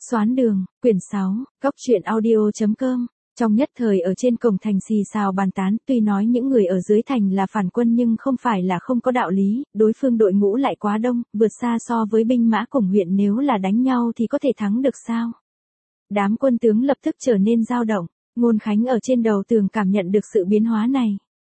Xoán đường, quyển 6, góc truyện audio.com. Trong nhất thời ở trên cổng thành xì xào bàn tán, tuy nói những người ở dưới thành là phản quân nhưng không phải là không có đạo lý, đối phương đội ngũ lại quá đông, vượt xa so với binh mã cùng huyện, nếu là đánh nhau thì có thể thắng được sao? Đám quân tướng lập tức trở nên dao động, Ngôn Khánh ở trên đầu tường cảm nhận được sự biến hóa này.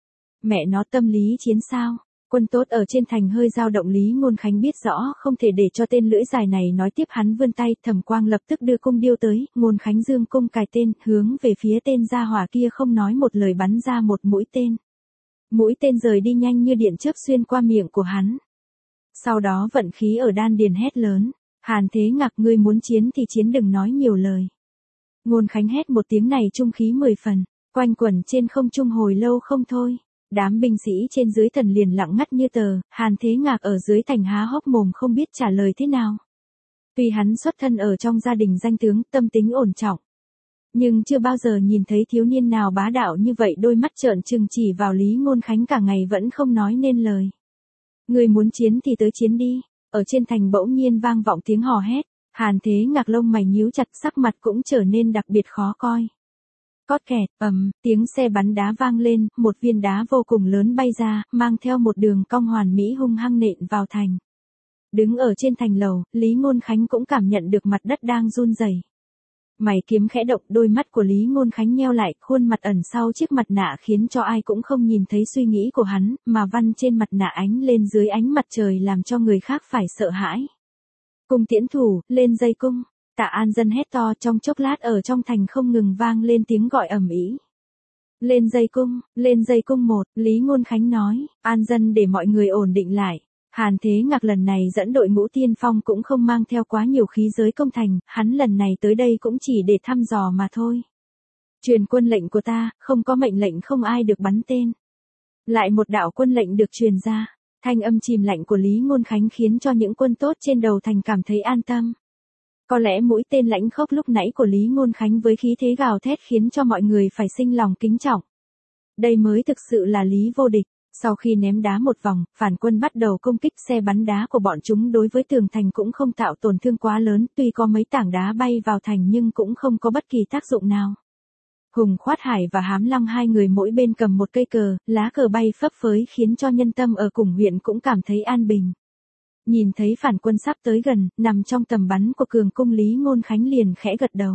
Mẹ nó, tâm lý chiến sao? Quân tốt ở trên thành hơi dao động, Lý Ngôn Khánh biết rõ không thể để cho tên lưỡi dài này nói tiếp, hắn vươn tay, Thẩm Quang lập tức đưa cung điêu tới, Ngôn Khánh dương cung cài tên, hướng về phía tên gia hỏa kia không nói một lời bắn ra một mũi tên. Mũi tên rời đi nhanh như điện chớp xuyên qua miệng của hắn. Sau đó vận khí ở đan điền hét lớn, Hàn Thế Ngạc, ngươi muốn chiến thì chiến, đừng nói nhiều lời. Ngôn Khánh hét một tiếng này trung khí 10 phần, quanh quẩn trên không trung hồi lâu không thôi. Đám binh sĩ trên dưới thần liền lặng ngắt như tờ, Hàn Thế Ngạc ở dưới thành há hốc mồm không biết trả lời thế nào. Tuy hắn xuất thân ở trong gia đình danh tướng, tâm tính ổn trọng, nhưng chưa bao giờ nhìn thấy thiếu niên nào bá đạo như vậy, đôi mắt trợn trừng chỉ vào Lý Ngôn Khánh cả ngày vẫn không nói nên lời. Người muốn chiến thì tới chiến đi. Ở trên thành bỗng nhiên vang vọng tiếng hò hét, Hàn Thế Ngạc lông mày nhíu chặt, sắc mặt cũng trở nên đặc biệt khó coi. Cót kẹt, tiếng xe bắn đá vang lên, một viên đá vô cùng lớn bay ra, mang theo một đường cong hoàn mỹ hung hăng nện vào thành. Đứng ở trên thành lầu, Lý Ngôn Khánh cũng cảm nhận được mặt đất đang run rẩy. Mày kiếm khẽ động, đôi mắt của Lý Ngôn Khánh nheo lại, khuôn mặt ẩn sau chiếc mặt nạ khiến cho ai cũng không nhìn thấy suy nghĩ của hắn, mà văn trên mặt nạ ánh lên dưới ánh mặt trời làm cho người khác phải sợ hãi. Cung tiễn thủ, lên dây cung. Tạ An Dân hét to, trong chốc lát ở trong thành không ngừng vang lên tiếng gọi ầm ĩ. Lên dây cung một, Lý Ngôn Khánh nói, An Dân để mọi người ổn định lại. Hàn Thế Ngạc lần này dẫn đội ngũ tiên phong cũng không mang theo quá nhiều khí giới công thành, hắn lần này tới đây cũng chỉ để thăm dò mà thôi. Truyền quân lệnh của ta, không có mệnh lệnh không ai được bắn tên. Lại một đạo quân lệnh được truyền ra, thanh âm chìm lạnh của Lý Ngôn Khánh khiến cho những quân tốt trên đầu thành cảm thấy an tâm. Có lẽ mũi tên lãnh khốc lúc nãy của Lý Ngôn Khánh với khí thế gào thét khiến cho mọi người phải sinh lòng kính trọng. Đây mới thực sự là Lý vô địch. Sau khi ném đá một vòng, phản quân bắt đầu công kích, xe bắn đá của bọn chúng đối với tường thành cũng không tạo tổn thương quá lớn, tuy có mấy tảng đá bay vào thành nhưng cũng không có bất kỳ tác dụng nào. Hùng Khoát Hải và Hám Long hai người mỗi bên cầm một cây cờ, lá cờ bay phấp phới khiến cho nhân tâm ở cùng huyện cũng cảm thấy an bình. Nhìn thấy phản quân sắp tới gần, nằm trong tầm bắn của cường cung, Lý Ngôn Khánh liền khẽ gật đầu.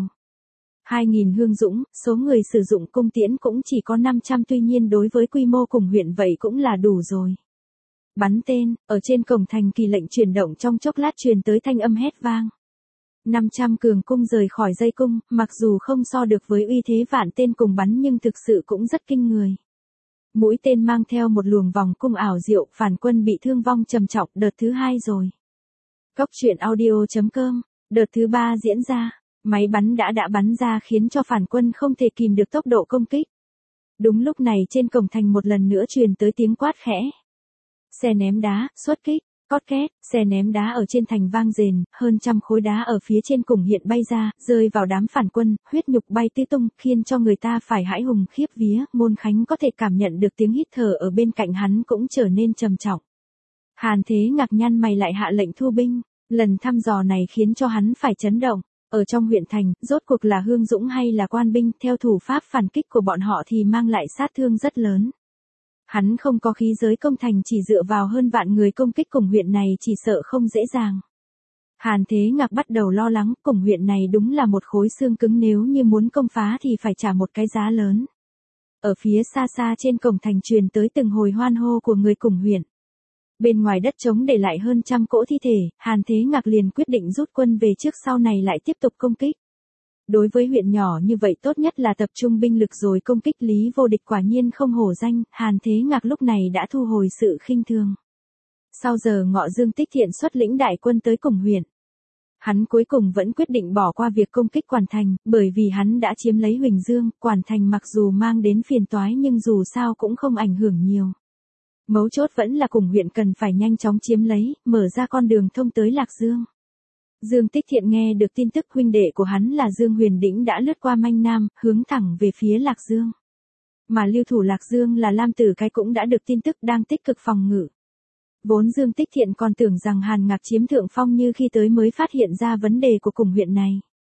2.000 hương dũng, số người sử dụng cung tiễn cũng chỉ có 500, tuy nhiên đối với quy mô cùng huyện vậy cũng là đủ rồi. Bắn tên, ở trên cổng thành kỳ lệnh chuyển động, trong chốc lát truyền tới thanh âm hét vang. 500 cường cung rời khỏi dây cung, mặc dù không so được với uy thế vạn tên cùng bắn nhưng thực sự cũng rất kinh người. Mũi tên mang theo một luồng vòng cung ảo diệu, phản quân bị thương vong trầm trọng, đợt thứ 2 rồi. Góc truyện audio.com, đợt thứ 3 diễn ra. Máy bắn đã bắn ra khiến cho phản quân không thể kìm được tốc độ công kích. Đúng lúc này trên cổng thành một lần nữa truyền tới tiếng quát khẽ. Xe ném đá, xuất kích, cót két, xe ném đá ở trên thành vang rền, hơn trăm khối đá ở phía trên cùng hiện bay ra, rơi vào đám phản quân, huyết nhục bay tứ tung, khiến cho người ta phải hãi hùng khiếp vía. Ngôn Khánh có thể cảm nhận được tiếng hít thở ở bên cạnh hắn cũng trở nên trầm trọng. Hàn Thế Ngạc nhăn mày lại hạ lệnh thu binh, lần thăm dò này khiến cho hắn phải chấn động. Ở trong huyện thành, rốt cuộc là hương dũng hay là quan binh, theo thủ pháp phản kích của bọn họ thì mang lại sát thương rất lớn. Hắn không có khí giới công thành, chỉ dựa vào hơn vạn người công kích cùng huyện này chỉ sợ không dễ dàng. Hàn Thế Ngạc bắt đầu lo lắng, cùng huyện này đúng là một khối xương cứng, nếu như muốn công phá thì phải trả một cái giá lớn. Ở phía xa xa trên cổng thành truyền tới từng hồi hoan hô của người cùng huyện. Bên ngoài đất trống để lại hơn trăm cỗ thi thể, Hàn Thế Ngạc liền quyết định rút quân về trước, sau này lại tiếp tục công kích. Đối với huyện nhỏ như vậy tốt nhất là tập trung binh lực rồi công kích. Lý vô địch quả nhiên không hổ danh, Hàn Thế Ngạc lúc này đã thu hồi sự khinh thường. Sau giờ ngọ, Dương Tích Thiện xuất lĩnh đại quân tới cùng huyện. Hắn cuối cùng vẫn quyết định bỏ qua việc công kích Quản Thành, bởi vì hắn đã chiếm lấy Huỳnh Dương, Quản Thành mặc dù mang đến phiền toái nhưng dù sao cũng không ảnh hưởng nhiều. Mấu chốt vẫn là cùng huyện cần phải nhanh chóng chiếm lấy, mở ra con đường thông tới Lạc Dương. Dương Tích Thiện nghe được tin tức huynh đệ của hắn là Dương Huyền Đĩnh đã lướt qua Manh Nam, hướng thẳng về phía Lạc Dương. Mà lưu thủ Lạc Dương là Lam Tử Cái cũng đã được tin tức đang tích cực phòng ngự. Vốn Dương Tích Thiện còn tưởng rằng Hàn Ngạc chiếm thượng phong, như khi tới mới phát hiện ra vấn đề của cùng huyện này.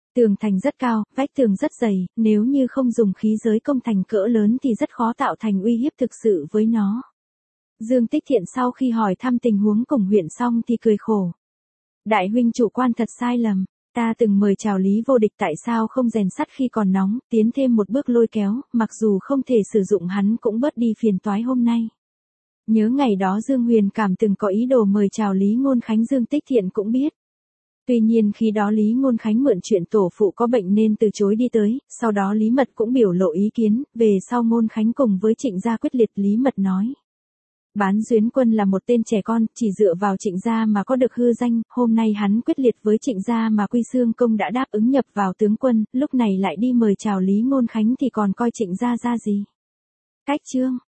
Tường thành rất cao, vách tường rất dày, nếu như không dùng khí giới công thành cỡ lớn thì rất khó tạo thành uy hiếp thực sự với nó. Dương Tích Thiện sau khi hỏi thăm tình huống cùng huyện xong thì cười khổ. Đại huynh chủ quan thật sai lầm, ta từng mời chào Lý Vô Địch tại sao không rèn sắt khi còn nóng, tiến thêm một bước lôi kéo, mặc dù không thể sử dụng hắn cũng bớt đi phiền toái hôm nay. Nhớ ngày đó Dương Huyền Cảm từng có ý đồ mời chào Lý Ngôn Khánh, Dương Tích Thiện cũng biết. Tuy nhiên khi đó Lý Ngôn Khánh mượn chuyện tổ phụ có bệnh nên từ chối đi tới, sau đó Lý Mật cũng biểu lộ ý kiến, về sau Ngôn Khánh cùng với Trịnh gia quyết liệt. Lý Mật nói. Bán Duyến Quân là một tên trẻ con, chỉ dựa vào Trịnh gia mà có được hư danh, hôm nay hắn quyết liệt với Trịnh gia mà Quy Xương Công đã đáp ứng nhập vào tướng quân, lúc này lại đi mời chào Lý Ngôn Khánh thì còn coi Trịnh gia ra gì. Cách chương